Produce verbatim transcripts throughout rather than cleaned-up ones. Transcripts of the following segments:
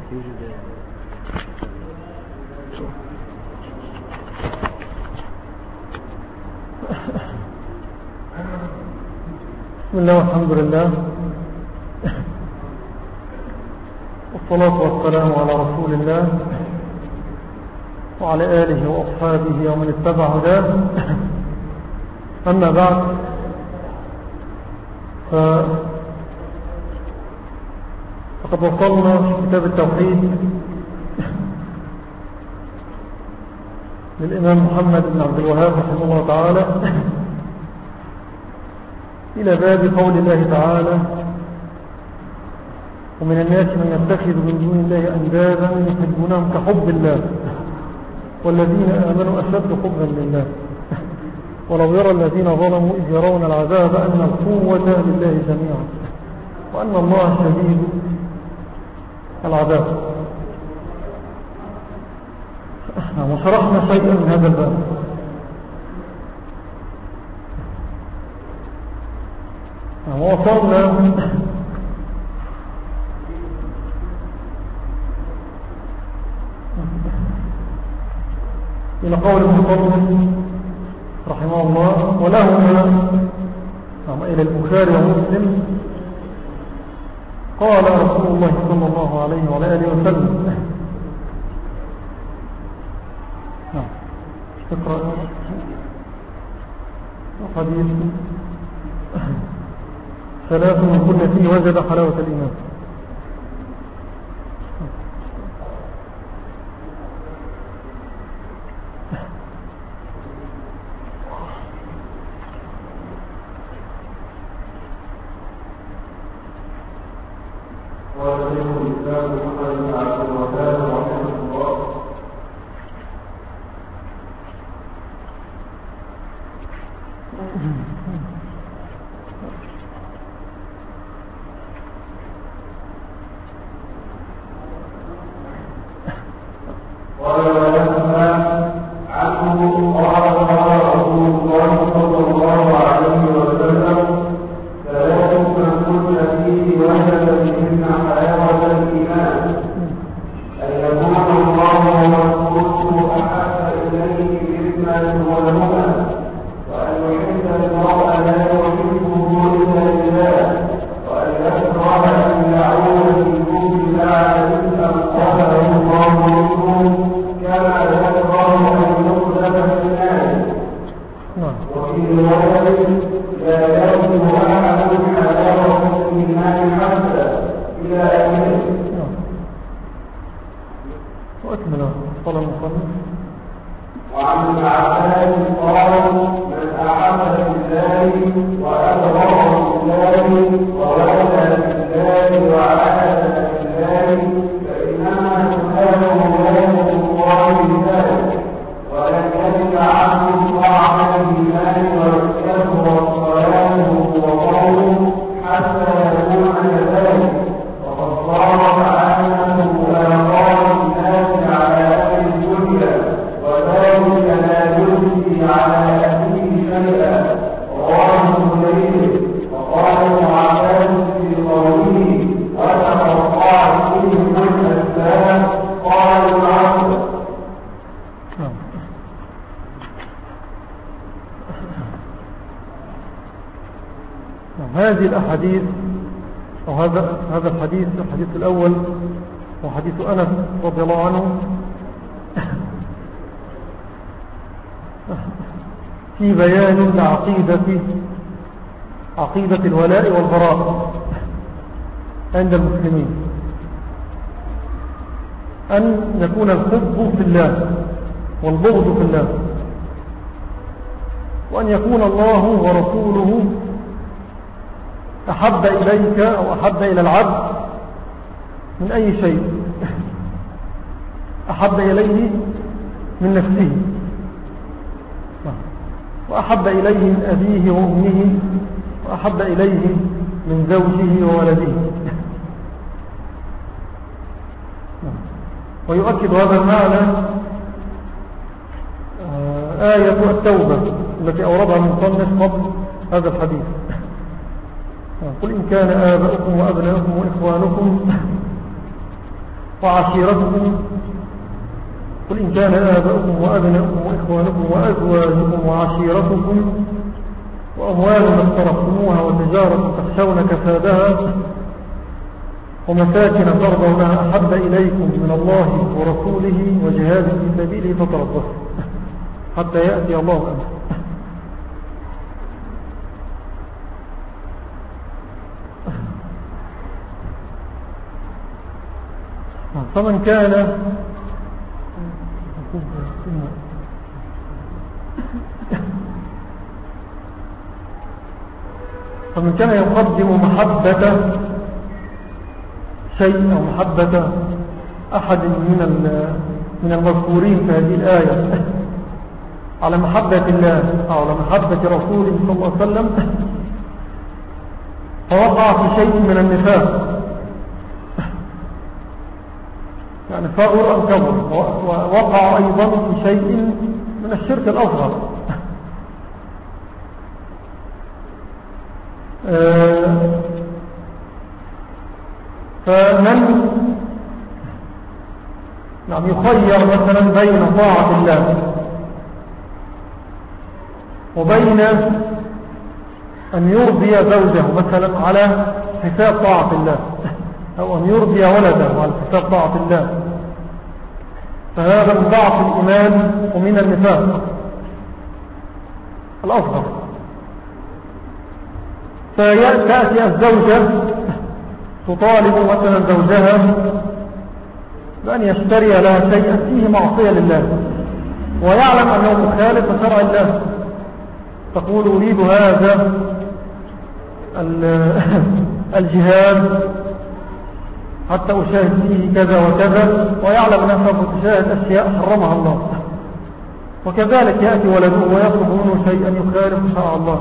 بسم الله والحمد لله والصلاة والسلام على رسول الله وعلى آله وأصحابه ومن اتبع هداه. أما بعد، فقد وصلنا في كتاب التوحيد للإمام محمد بن عبد الوهاب رحمه الله تعالى إلى باب قول الله تعالى: ومن الناس من يتخذ من دون الله أندادا يحبونهم كحب الله والذين آمنوا أشد حبا لله ولو يرى الذين ظلموا إذ يرون العذاب أن القوة لله جميعا وأن الله شديد العذاب. وشرحنا شيئا من هذا الباب. ووصلنا إلى قول المصنف رحمه الله: ولهما إلى البخاري ومسلم قال رسول الله صلى الله عليه وعلى آله وسلم. اقرأ حديث ثلاث من كل فيه وجد حلاوة الإيمان. هذه الأحاديث أو هذا هذا الحديث الحديث الأول وحديث أنس رضي الله عنه في بيان لعقيدة عقيدة الولاء والبراء عند المسلمين، أن يكون الحب في الله والبغض في الله، وأن يكون الله ورسوله أحب إليك أو أحب إلى العبد من أي شيء، أحب إليه من نفسه، وأحب إليه من أبيه وأمه، وأحب إليه من زوجه وولده. ويؤكد هذا المعنى آية التوبة التي أوردها المصنف قبل هذا الحديث: قل إن كان آباؤكم وأبناؤكم وإخوانكم وعشيرتكم. قل إن كان آباؤكم وأبناؤكم وإخوانكم وأزواجكم وعشيرتكم وأموال اقترفتموها وتجارة تخشون كسادها ومساكن ترضونها أحب إليكم من الله ورسوله وجهاد في سبيله فتربصوا حتى يأتي الله أمره. فمن كان فمن كان يقدم محبة شيء أو محبة أحد من من المذكورين في هذه الآية على محبة الله أو على محبة رسوله صلى الله عليه وسلم فوقع في شيء من النفاق، يعني فغر أم كبر، ووقع أيضا في شيء من الشرك الأصغر. فمن نعم يخير مثلا بين طاعة الله وبين أن يرضي زوجه مثلا على حساب طاعة الله، أو أن يرضي ولده على حساب طاعة الله، فهذا من ضعف الإيمان ومن النفاق الأصغر. فتأتي الزوجة تطالب مثلا زوجها بأن يشتري لها شيئا فيه معصية لله ويعلم أنه مخالف لشرع الله، تقول أريد هذا الجهاد حتى أشاهد فيه كذا وكذا، ويعلم أنها تشاهد أشياء حرمها الله، وكذلك يأتي ولده ويطلب منه شيئا يخالف شرع الله،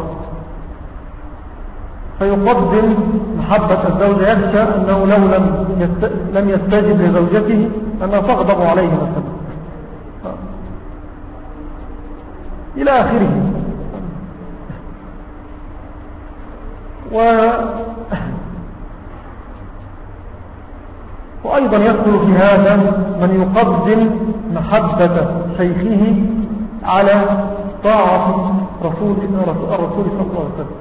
فيقدم محبة الزوجة يخشى أنه لو لم لم يستجب لزوجته أنها تغضب عليه مثلا إلى آخره. و وأيضا يدخل في هذا من يقدم محبة شيخه على طاعة رسول الرسول صلى الله عليه وسلم.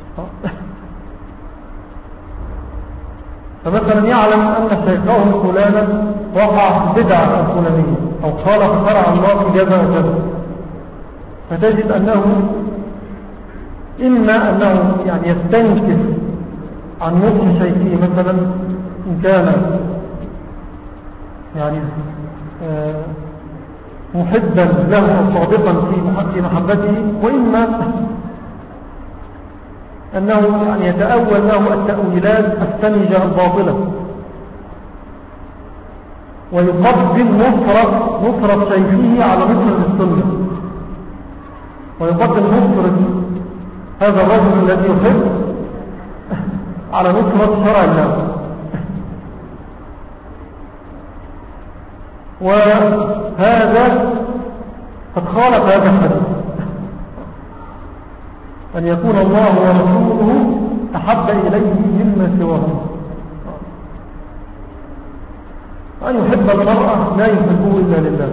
فمثلا يعلم أن شيخه فلانا وقع في بدعة الفلانية أو خالف شرع الله في كذا وكذا، فتجد أنه إما أنه يعني يستنكف عن نصح شيخه مثلا إن كان يعني محبا له صادقا في محبته، وإما أنه يعني يتأول له التأويلات السنجة الباطلة ويقدم نصرة نصرة شيخه على نصرة السنة، ويقدم نصرة هذا الرجل الذي يحب على نصرة شرع الله. وهذا قد خالف هذا الحديث أن يكون الله ورسوله أحب إليه مما سواهم، أن يحب المرأة لا يحبه إلا لله.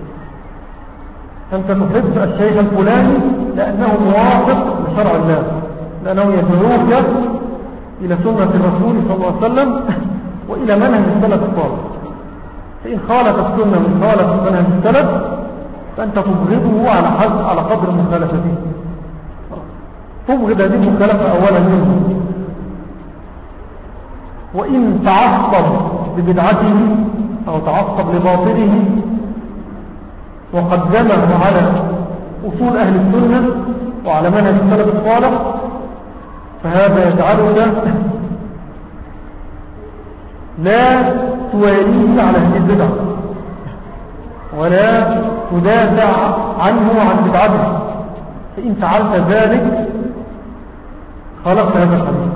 أنت تحب الشيخ الفلاني لأنه موافق لشرع الله، لأنه يدعوك إلى سنة الرسول صلى الله عليه وسلم وإلى منهج السلف الصالح. فإن خالف السنة من خالف منهج السلف فأنت تبغضه على حد على قدر مخالفته، تبغض هذه المخالفة أولا منه. وإن تعصب ببدعته أو تعصب لباطله وقدمه على أصول أهل السنة وعلى منهج السلف الصالح فهذا يجعلك لا تواليه على هذه البدعة ولا تدافع عنه وعن بدعته، فإن فعلت ذلك خلقت هذا الحديث.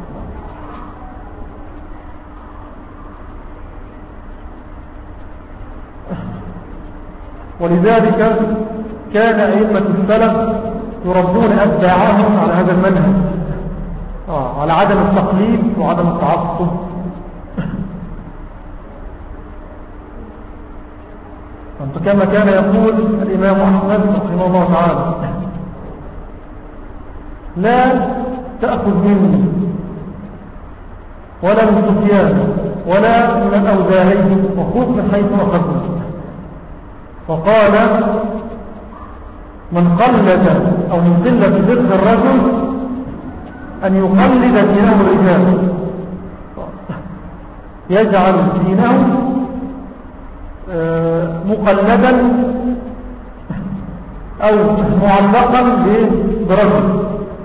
ولذلك كان أئمة السلف يربون أتباعهم على هذا المنهج، آه على عدم التقليد وعدم التعصب. فكما كان يقول الإمام أحمد رحمه الله تعالى: لا تأخذ مني ولا من سفيان ولا من الأوزاعي وخذ من حيث أخذنا. وقال: من قلد أو من قلة ذكر الرجل أن يقلد دينه الرجال، يجعل دينه مقلدا أو معلقا برجل.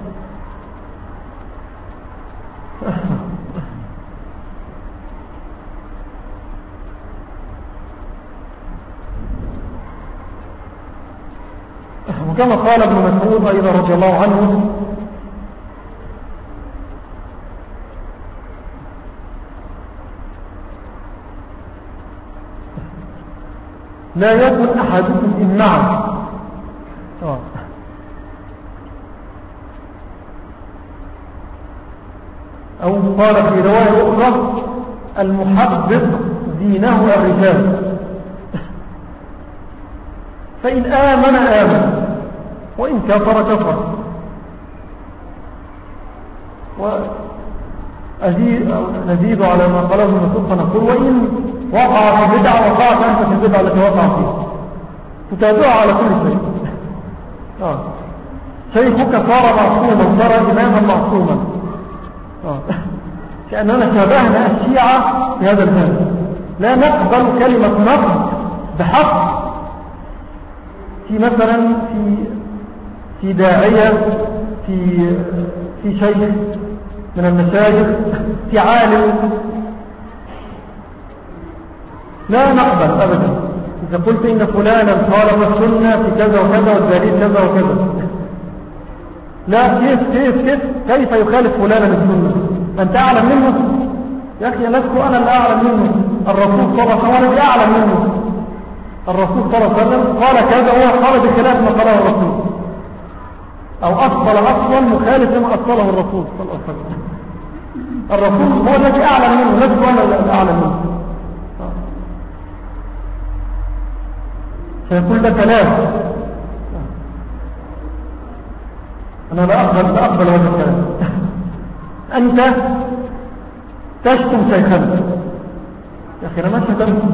وكما قال ابن مسعود أيضا رضي الله عنه: لا يكن أحدكم إمعا. أو قال في رواية أخرى: المحبب دينه الرجال، فإن آمن آمن وإن كفر كفر. ونزيد على ما قاله ابن مسعود فنقول: وإن وقع في بدعة وقعت أنت في البدعة التي وقع فيها، تتابعها على كل شيء. آه. شيخك صار معصوما، صار إماما معصوما. آه. كأننا شابهنا الشيعة في هذا الباب، لا نقبل كلمة نقد بحق في مثلا في في داعية، في في شيخ من المشايخ، في عالم، لا نقبل أبدا. إذا قلت إن فلانا خالف السنة في كذا وكذا والدليل كذا وكذا، لا، كيف كيف كيف كيف يخالف فلانا السنة؟ أنت أعلم منه يا أخي؟ لست أنا اللي أعلم منه، الرسول صلى الله عليه وسلم أعلم منه. الرسول صلى الله عليه وسلم قال كذا وهو قال بخلاف ما قاله الرسول، أو أصل أصلا مخالف ما أصله الرسول صلى الله عليه وسلم. الرسول هو الذي أعلم منه، لست أنا الذي أعلم منه. فيقول ده كلام، أنا لا أقبل لا أقبل هذا الكلام. أنت تشتم شيخنا يا أخي، أنا ما شتمت.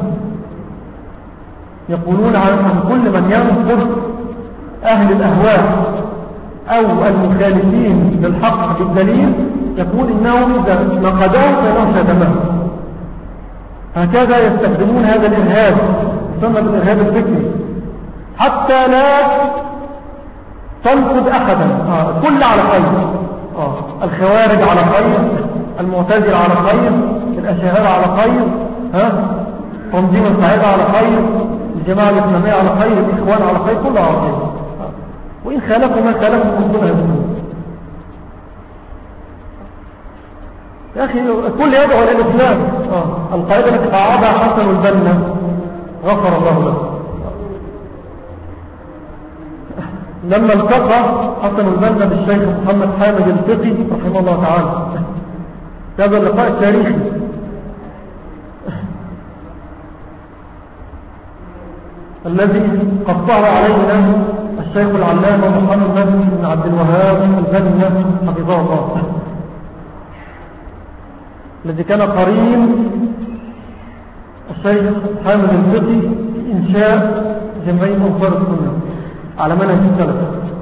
يقولون عن كل من ينصر أهل الأهواء أو المخالفين للحق بالدليل، يقول إنهم إذا نقدوه فإنهم شتمهم. هكذا يستخدمون هذا الإرهاب، يسمى بالإرهاب الفكري، حتى لا تنقد أحدا. آه. كل على خير، آه. الخوارج على خير، المعتزلة على خير، الأشاعرة على خير، ها تنظيم القاعدة على خير، الجماعة الإسلامية على خير، الإخوان على خير، كلها على خير. آه. وإن خالفوا ما خالفوا من كل هذا يا أخي، كل يدعو إلى الإسلام. آه. القاعدة التي قاعدها حسن البنا غفر الله له، لما التقى حسن البنا بالشيخ محمد حامد الفقي رحمه الله تعالى، هذا اللقاء التاريخي، الذي قصه علينا الشيخ العلامة محمد بن عبد الوهاب البنا حفظه الله، الذي كان قرين الشيخ حامد الفقي في إنشاء جمعية أنصار السنة على منهج السلف.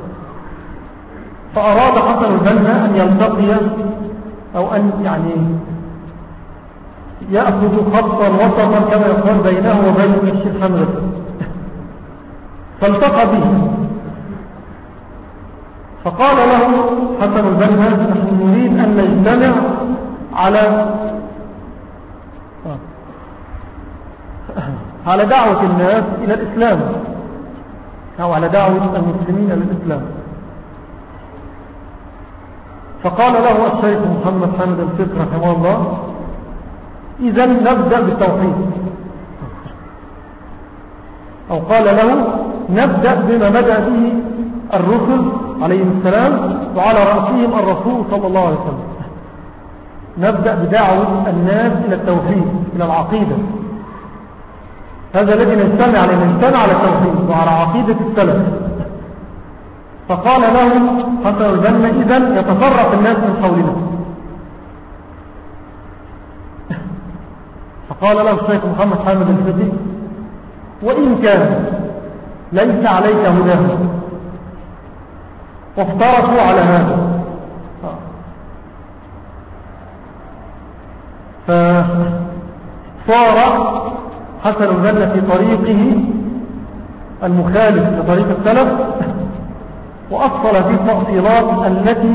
فأراد حسن البنا أن يلتقي أو أن يعني يأخذ خطا وسطا كما يقول بينه وبين الشيخ حامد الفقي، فالتقى به. فقال له حسن البنا: نحن نريد أن نجتمع على على دعوة الناس إلى الإسلام، أو على دعوة المسلمين إلى الإسلام. فقال له الشيخ محمد حامد الفقي رحمه الله: إذن نبدأ بالتوحيد. أو قال له: نبدأ بما بدأ به الرسل عليهم السلام وعلى رأسهم الرسول صلى الله عليه وسلم. نبدأ بدعوة الناس إلى التوحيد، إلى العقيدة. هذا الذي نجتمع عليه، نجتمع على التوحيد وعلى عقيدة السلف. فقال له حسن البنا: إذن يتفرق الناس من حولنا. فقال له الشيخ محمد حامد الفتي: وإن كان ليس عليك هداه. وافترقوا على هذا. فصار حسن البنا في طريقه المخالف لطريق السلف، وأصل في التأصيلات التي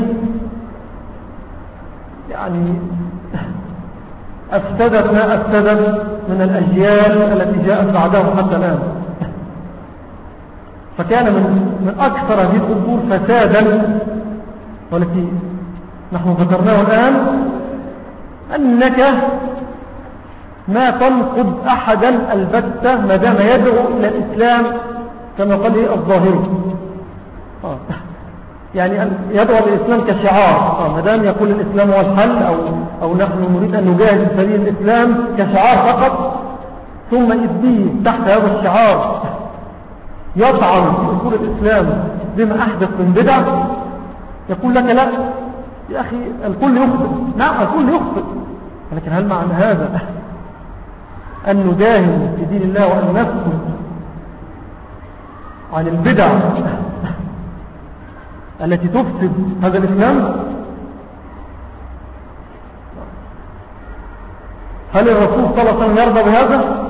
يعني أفسدت ما أفسدت من الأجيال التي جاءت بعده حتى الآن. فكان من, من أكثر هذه الأمور فسادا والتي نحن ذكرناه الآن أنك ما تنقض أحدا البتة ما دام يدعو إلى الإسلام كما قال الظاهري. آه. يعني أن يدعو الإسلام كشعار، آه. ما دام يقول الإسلام هو الحل أو, أو نحن نريد أن نجاهد في سبيل الإسلام كشعار فقط، ثم إذ تحت هذا الشعار يطعن في أصول الإسلام بما أحدث من بدع، يقول لك لا يا أخي الكل يخطئ. نعم الكل يخطئ، لكن هل معنى هذا أن نداهن في دين الله وأن نسكت عن البدع التي تفسد هذا الإسلام؟ هل الرسول صلى الله عليه وسلم يرضى بهذا؟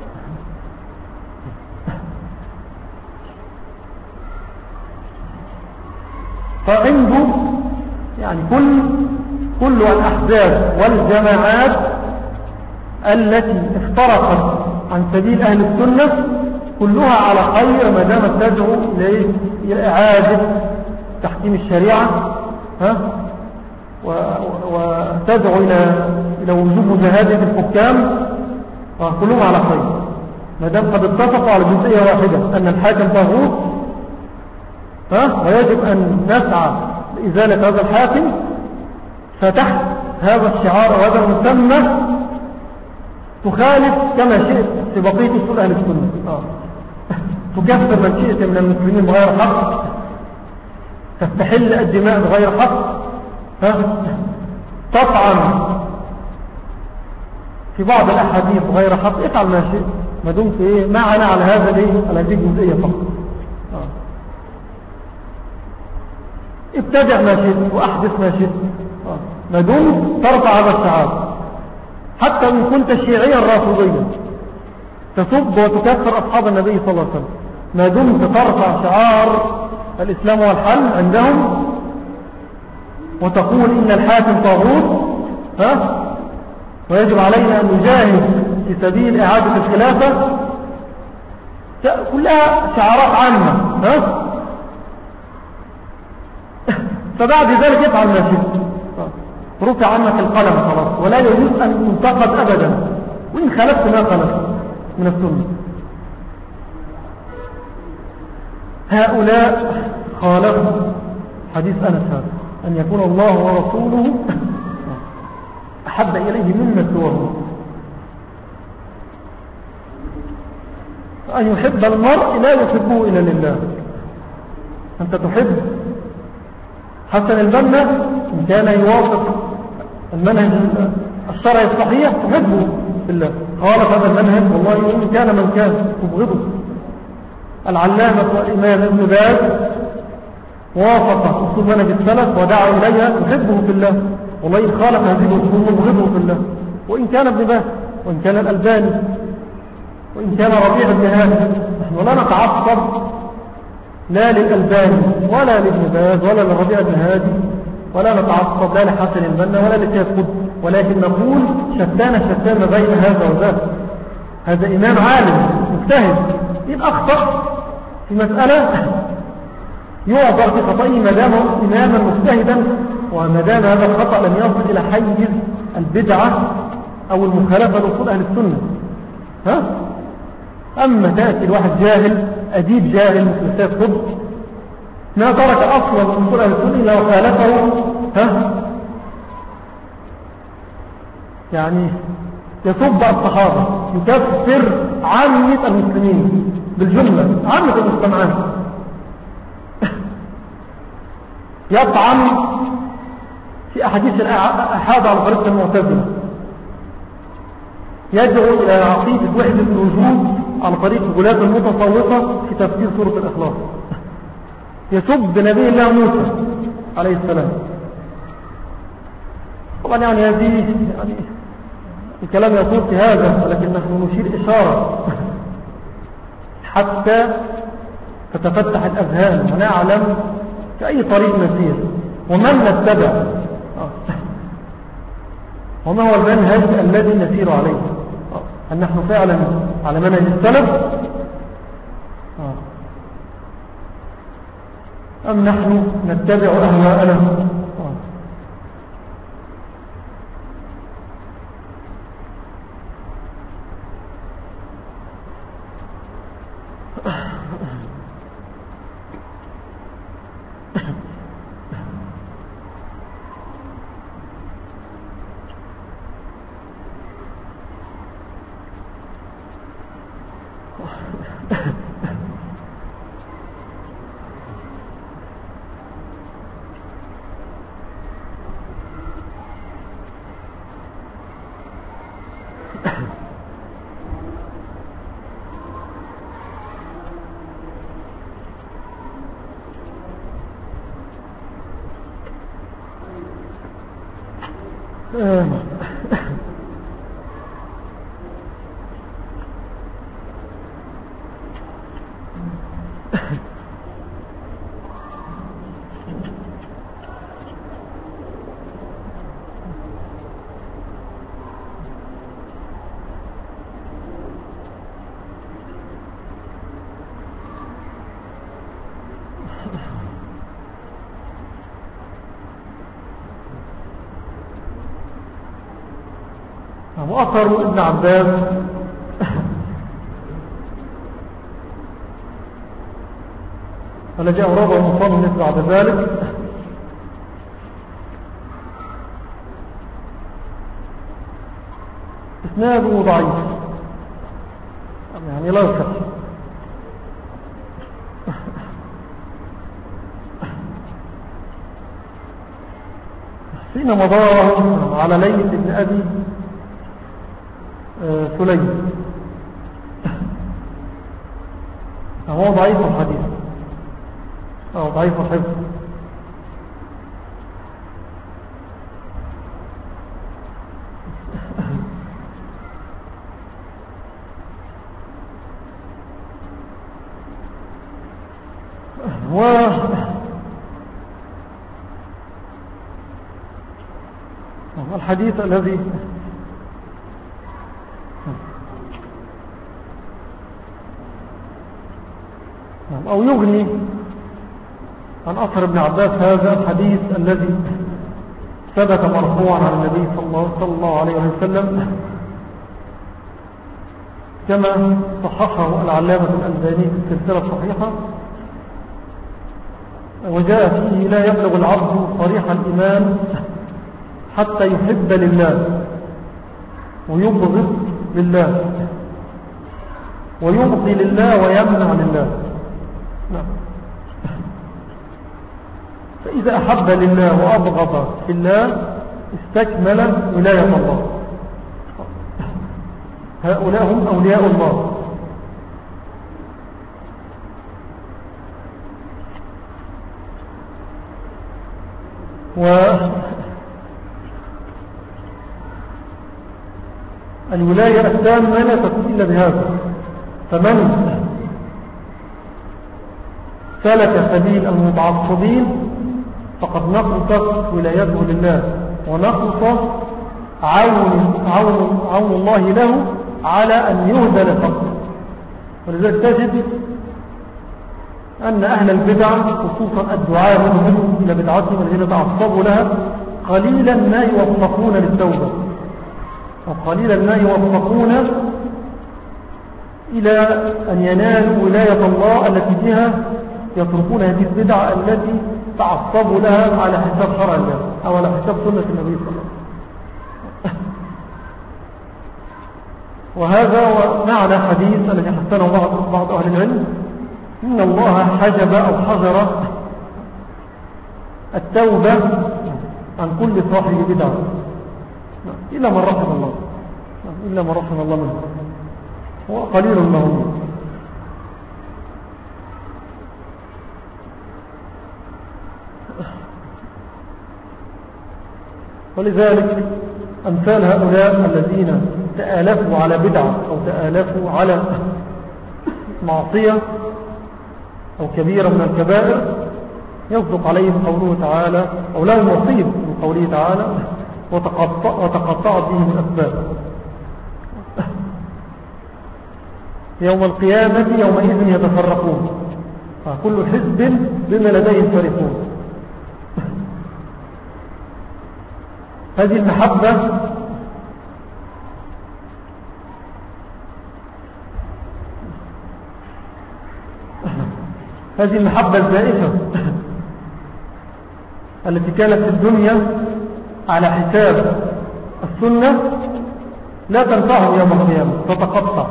فعنده يعني كل كل الأحزاب والجماعات التي افترقت عن سبيل أهل السنة كلها على خير ما دامت تدعو إلى إعادة تحكيم الشريعة، ها وتدعو إلى إلى وجوب مجاهدة الحكام، كلهم على خير ما دام قد اتفقوا على جزئية واحدة أن الحاكم طاغوت، ها ويجب أن نسعى لإزالة هذا الحاكم. فتحت هذا الشعار وهذا المسمى تخالف كما شئت في بقية أصول أهل السنة، آه. تكفر من شئت من المسلمين بغير حق، تستحل الدماء بغير حق، ها تطعن في بعض الأحاديث بغير حق، افعل ما شئت ما دمت ايه معنا على هذا الايه على هذه الجزئية فقط، آه. ابتدع ما شئت وأحدث ما شئت، آه. ما دمت ترفع هذا الشعار، حتى إن كنت شيعيا رافضيا تسب وتكفر أصحاب النبي صلى الله عليه وسلم، ما دمت ترفع شعار الإسلام والحل عندهم وتقول إن الحاكم طاغوت، ها ويجب علينا أن نجاهد في سبيل إعادة الخلافة، كلها شعارات عامة، ها فبعد ذلك يفعل ما شئت، رفع عنك القلم خلاص، ولا يجوز أن تنتقد أبدا وإن خالفت ما خالفت من السنة. هؤلاء خالفوا حديث أنس هذا أن يكون الله ورسوله أحب إليه مما سواه، أن يحب المرء لا يحبه إلا لله. أنت تحب حسن البنا إن كان يوافق المنهج الشرعي الصحيح تحبه بالله، خالف هذا المنهج والله إن كان من كان تبغضه. العلامة والإمام ابن باز وافق أصول منهج السلف ودعا إليها تحبه بالله، والله إن خالف هذه الأصول تبغضه بالله. وإن كان ابن باز وإن كان الألباني وإن كان ربيع بن هادي، نحن لا نتعصب لا للألباني ولا لابن باز ولا لربيع بن هادي، ولا نتعصب لا لحسن البنا ولا لسيد قطب، ولكن نقول شتان شتان بين هذا وذاك. هذا إمام عالم مجتهد، إن أخطأ في مسألة يعذر في خطئه ما دام إماما مجتهدا، وما دام هذا الخطأ لم يصل إلى حيز البدعة أو المخالفة لأصول أهل السنة، ها؟ أما تأتي الواحد جاهل أديب جاهل مثل سيد قطب ما ترك أصلا من أصول أهل السنة إلا وخالفه، ها؟ يعني يسب الصحابة، يكفر عامة المسلمين بالجملة، عامة المجتمعات، يطعن في أحاديث الأحاد على طريقة المعتزلة، يدعو إلى عقيدة وحدة الوجود على طريق غلاة المتصوفة في تفسير سورة الإخلاص، يسب نبي الله موسى عليه السلام. طبعا يعني هذه يعني الكلام يطول في هذا، ولكن نحن نشير إشارة حتى تتفتح الأذهان ونعلم في أي طريق نسير ومن نتبع وما هو المنهج الذي نسير عليه، هل نحن فعلا على منهج السلف أم نحن نتبع أهواءنا. وأثر ابن عباس الذي أورده المصنف بعد ذلك إسناده ضعيف يعني لا يصح، حين مضاه على ليث بن أبي سليم هو ضعيف الحديث أو ضعيف الحفظ. و الحديث الذي أو يغني عن أثر ابن عباس هذا الحديث الذي ثبت مرفوعا عن النبي صلى الله عليه وسلم كما صححه العلامة الألباني في السلسلة الصحيحة، وجاء فيه: لا يبلغ العبد صريح الإيمان حتى يحب لله ويبغض لله ويبغي لله ويمنع لله. نعم. فإذا أحب لله وأبغض في الله استكمل ولاية الله. هؤلاء هم أولياء الله. والولاية التامة لا تكون إلا بهذا. فمن سلك سبيل المتعصبين فقد نقصت ولايته لله ونقص عون, عون, عون الله له على أن يهدى لحقه. ولذلك تجد أن أهل البدع خصوصا الدعاء منهم إلى بدعتهم الذين تعصبوا لها قليلا ما يوفقون للتوبة، وقليلا ما يوفقون إلى أن ينالوا ولاية الله التي بها يتركون هذه البدع التي تعصبوا لها على حساب شرع الله أو على حساب سنة النبي صلى الله عليه وسلم. وهذا معنى حديث الذي حسنه بعض, بعض أهل العلم: إن الله حجب أو حجر التوبة عن كل صاحب بدعة إلا من رحم الله، إلا من رحم الله منه، هو قليل منهم. ولذلك أمثال هؤلاء الذين تآلفوا على بدعة أو تآلفوا على معصية أو كبيرة من الكبائر يصدق عليهم قوله تعالى، أو لهم نصيب من قوله تعالى: وتقطع وتقطعت بهم الأسباب. يوم القيامة يومئذ يتفرقون، كل حزب بما لديهم فرحون. هذه المحبة هذه المحبة الزائفة التي كانت في الدنيا على حساب السنة لا تنفعهم يوم القيامة، تتقطع.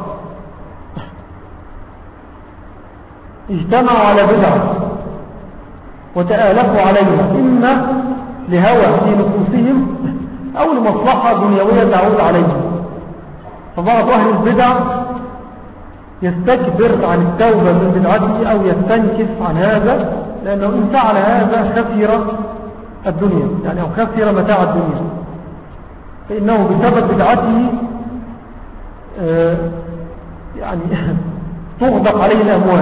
اجتمعوا على بدعة وتآلفوا عليها، إما لهوى في نفوسهم أو لمصلحة دنيوية تعود عليهم. فبعض أهل البدع يستكبر عن التوبة من بدعته أو يستنكف عن هذا، لأنه إن فعل هذا خسر الدنيا، يعني أو خسر متاع الدنيا، فإنه بسبب بدعته آه يعني تغدق عليه الأموال.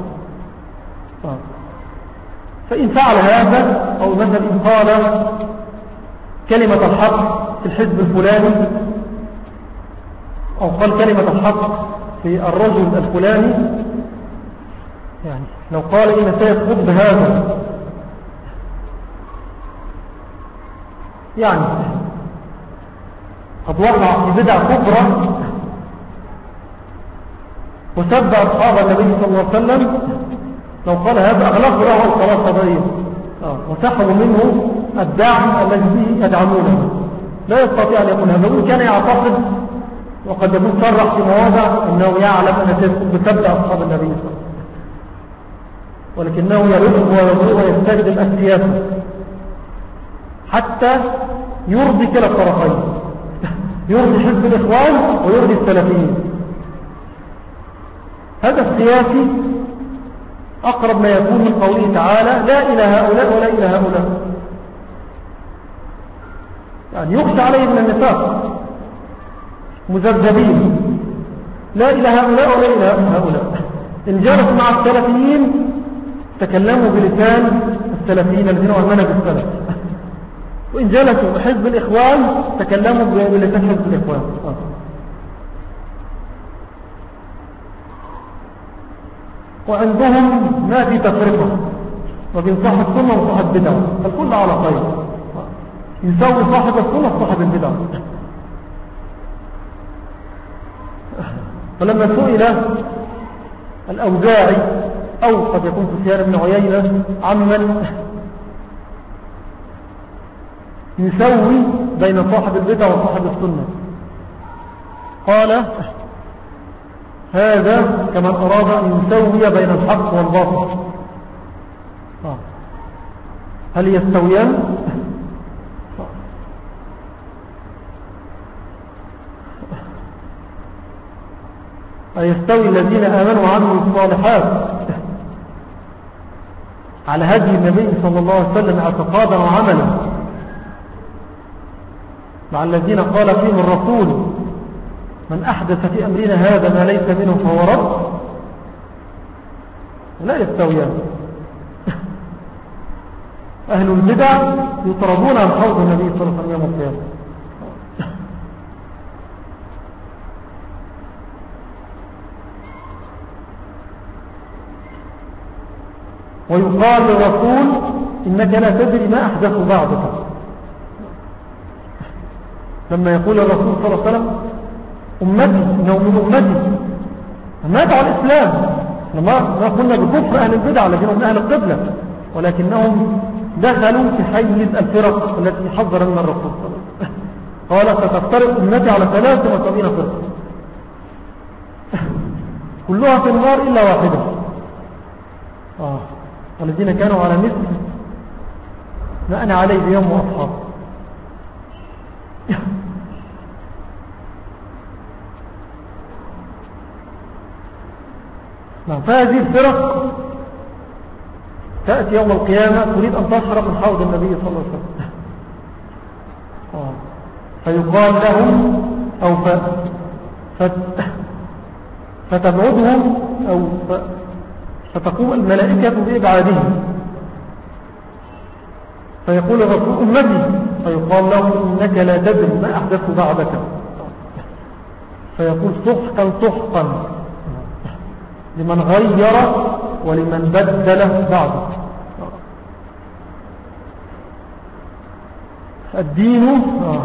فإن فعل هذا، أو مثلا إن قال كلمة الحق في الحزب الفلاني، أو قال كلمة الحق في الرجل الفلاني، يعني لو قال إن سيخطب هذا يعني قد وقع في بدع كبرى وسب أصحاب النبي صلى الله عليه وسلم، لو قال هذا أغلق له الصلاة القضائية وسحبوا منه الدعم الذي به يدعمونه، لا يستطيع أن يكون هذا. وإن كان يعتقد وقد يكون صرح في مواضع أنه يعلم أن بسبب أصحاب النبي صلى الله عليه وسلم، ولكنه يرد ويضيء ويستخدم السياسة حتى يرضي كلا الطرفين، يرضي حزب الإخوان ويرضي السلفيين. هذا السياسي أقرب ما يكون من قوله تعالى: لا إلى هؤلاء ولا إلى هؤلاء، يعني يخشى عليه من النفاق، مذبذبين، لا إلى هؤلاء ولا إلى هؤلاء. إن جلسوا مع السلفيين تكلموا بلسان السلفيين الذين هم منهج السلف، وإن جلسوا بحزب الإخوان تكلموا بلسان حزب الإخوان. وعندهم ما في تفرقة ما بين صاحب السنة وصاحب البدعة، الكل على خير، يساوي صاحب السنة وصاحب البدعة. فلما سئل الأوزاعي أو قد يكون سفيان بن عيينة عمن يسوي بين صاحب البدعة وصاحب السنة، قال: هذا كمن أراد أن يسوي بين الحق والباطل. هل يستويان؟ أيستوي الذين آمنوا وعملوا الصالحات على هدي النبي صلى الله عليه وسلم اعتقادا وعملا مع الذين قال فيهم الرسول: من أحدث في أمرنا هذا ما ليس منه فهو رد؟ لا يستويان. أهل البدع يطردون عن حوض النبي صلى الله عليه وسلم يوم القيامة. ويقال للرسول: إنك لا تدري ما أحدث بعدك. لما يقول الرسول صلى الله عليه وسلم: أمتي إنه من أمتي، مات على الإسلام، ما قلنا بكفر أهل البدع الذين هم أهل القبلة، ولكنهم دخلوا في حيز الفرق التي حذر من الرسول صلى الله عليه وسلم. قال: ستفترق أمتي على ثلاثة وسبعين فرقة، كلها في النار إلا واحدة. آه. الذين كانوا على مثل ما أنا عليه اليوم وأصحاب. نعم. فهذه الفرق تأتي يوم القيامة تريد أن تشرب من حوض النبي صلى الله عليه وسلم. آه. فيقال لهم أو ف... فت... فتبعدهم أو ف... فتقوم الملائكة بإبعادهم، فيقول الرسول أمتي، فيقال لهم إنك لا تدري ما أحدث بعدك، فيقول سحقا سحقا لمن غير ولمن بدل بعده. الدين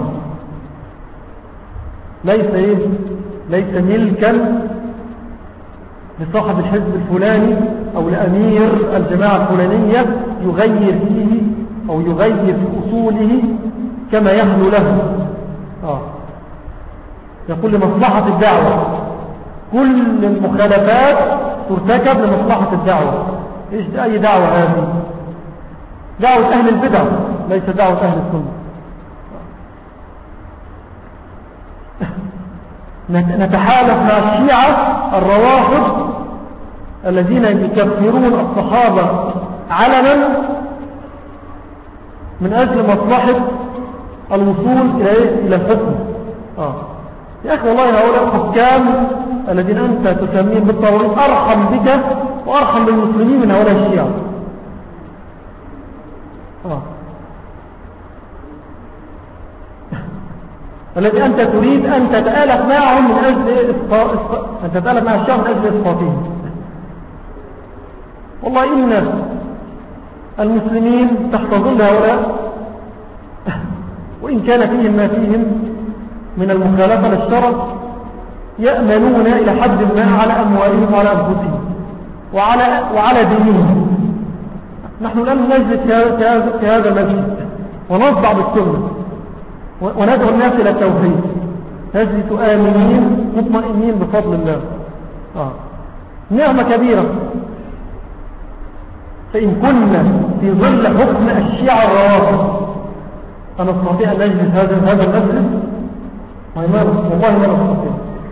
ليس إيه؟ ليس ملكا لصاحب الحزب الفلاني أو لأمير الجماعة الفلانية يغير فيه أو يغير في أصوله كما يحلو له. آه. يقول لمصلحة الدعوة، كل المخالفات ترتكب لمصلحة الدعوة. إيش أي دعوة هذه؟ دعوة أهل البدع ليس دعوة أهل السنة. نتحالف مع الشيعة الروافض الذين يكفرون الصحابة علنا من أجل مصلحة الوصول إلى الحكم. آه. يا أخي والله هؤلاء الحكام الذين أنت تسميهم بالطاغوت أرحم بك وأرحم بالمسلمين من هؤلاء الشيعة. آه. الذي أنت تريد أن تتآلف معهم من أجل إسقاط، أن تتآلف مع الشيعة من أجل إسقاطهم. والله إن المسلمين تحت ظل هؤلاء وإن كان فيهم ما فيهم من المخالفة للشرع يأمنون إلى حد ما على أموالهم وعلى أنفسهم وعلى, وعلى دينهم. نحن الآن نجلس في هذا المسجد ونصدع بالسنة وندعو الناس إلى التوحيد، نجلس آمنين مطمئنين بفضل الله. آه. نعمة كبيرة. فإن كنا في ظل حكم الشيعة الروافض أنا أستطيع أن نجلس هذا هذا المسجد؟ والله ما نستطيع.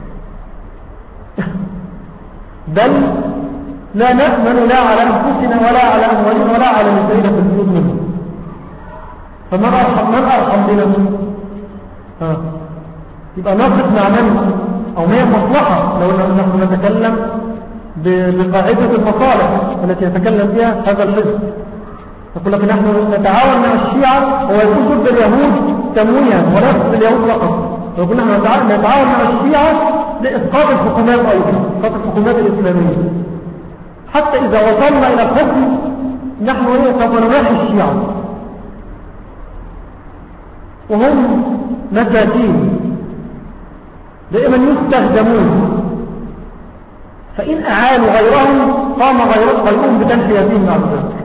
بل لا نأمن لا على أنفسنا ولا على أموالنا ولا على نسائنا في السجود منه. فمن أرحم من أرحم بنا؟ ها. يبقى نقف مع من أو ما هي مصلحة لو نحن نتكلم بقاعدة المصالح التي يتكلم بها هذا الحزب. يقول لك نحن نتعاون مع الشيعة ويكون ضد اليهود تمويها ولا ضد اليهود فقط. يقول نحن نتعاون مع الشيعة لإسقاط الحكومات أيضا، إسقاط الحكومات الإسلامية. حتى إذا وصلنا إلى الحكم نحن سوف نناحي الشيعة وهم مساكين دائما يستخدمون، فإن أعانوا غيرهم قام غيرهم بتنحيتهم مع ذلك.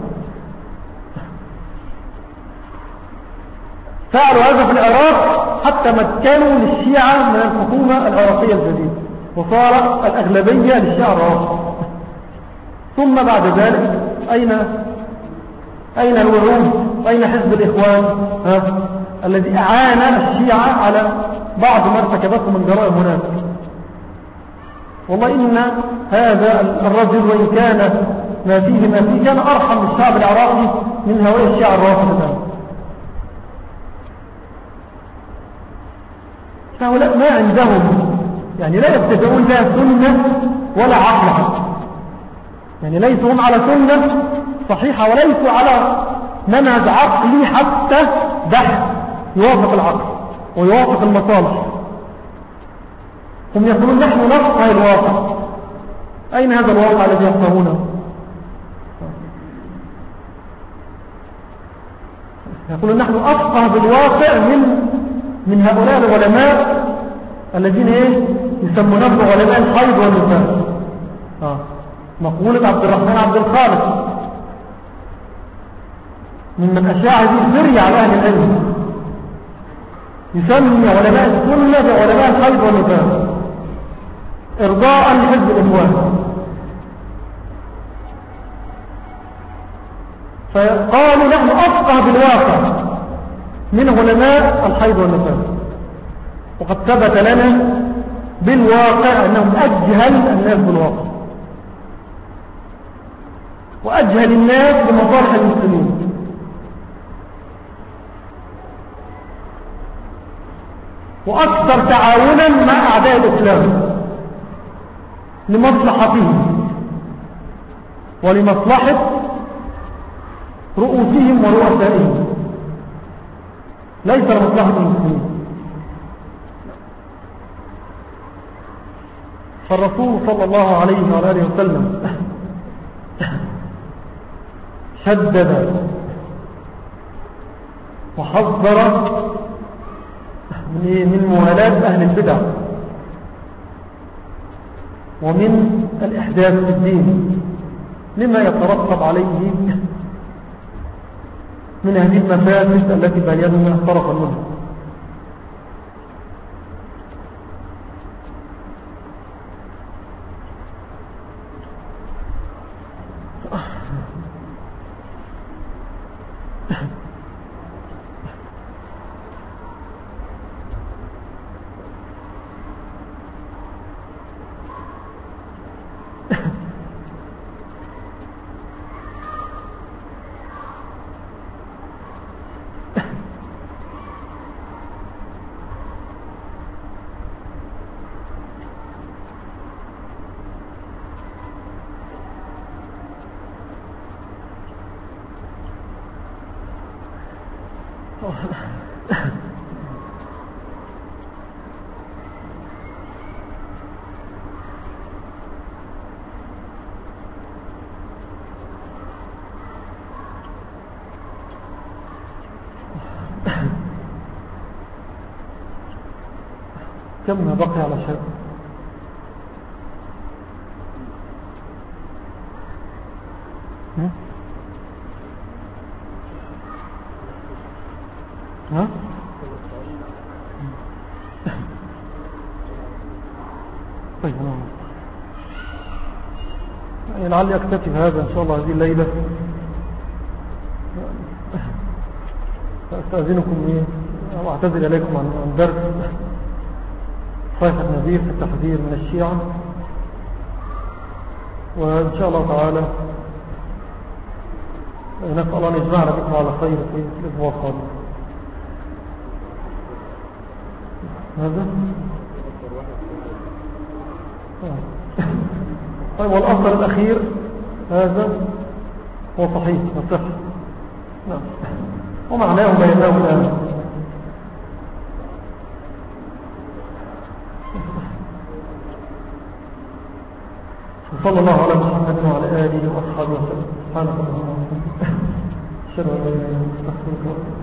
فعلوا هذا في العراق حتى مكنوا للشيعة من الحكومة العراقية الجديدة وصار الأغلبية للشيعة الروافض. ثم بعد ذلك أين أين الوعود؟ أين حزب الإخوان ها؟ الذي أعان الشيعة على بعض ما ارتكبته من جرائم هناك. والله إن هذا الرجل وإن كان ما فيه ما فيه كان أرحم بالشعب العراقي من هؤلاء الشيعة الرافضة. فهؤلاء ما عندهم يعني لا يبتدعون لا سنة ولا عقل، يعني ليسوا هم على سنة صحيحة وليسوا على منهج عقلي حتى بحث يوافق العقل ويوافق المصالح. هم يقولون نحن نفقه الواقع. أين هذا الواقع الذي يفقهونه؟ يقولون نحن أفقه بالواقع من من هؤلاء العلماء الذين ايه يسمونهم علماء الحيض والنفاس. اه مقولة عبد الرحمن عبد الخالق ممن أشاع هذه الفرية على أهل العلم، يسمي علماء السنة بعلماء الحيض والنفاس. إرضاء لحزب الإخوان. فقالوا نحن أفقه بالواقع من علماء الحيض والنفاس، وقد ثبت لنا بالواقع أنهم أجهل الناس بالواقع، وأجهل الناس بمصالح المسلمين. وأكثر تعاونا مع أعداء الإسلام لمصلحتهم ولمصلحة رؤوسهم ورؤسائهم، ليس لمصلحة المسلمين. فالرسول صلى الله عليه وآله وسلم شدد وحذر من موالاة أهل البدع ومن الإحداث في الدين لما يترتب عليه من هذه المفاسد التي بيننا طرفا منها. كم ما بقي على شيء؟ ها؟ طيب يعني لعلي أكتفي بهذا إن شاء الله هذه الليلة. أستأذنكم إيه وأعتذر إليكم عن درس صيحة نذير في التحذير من الشيعة، وإن شاء الله تعالى نسأل الله أن يجمعنا بكم على خير في الأسبوع القادم. هذا طيب، والأثر الأخير هذا هو صحيح وصح. نعم، ومعناه بيناه الآن. صلى الله على محمد وعلى آله وأصحابه وسلم. سبحانك اللهم وبحمدك، أشهد أن لا إله إلا أنت، أستغفرك وأتوب إليك.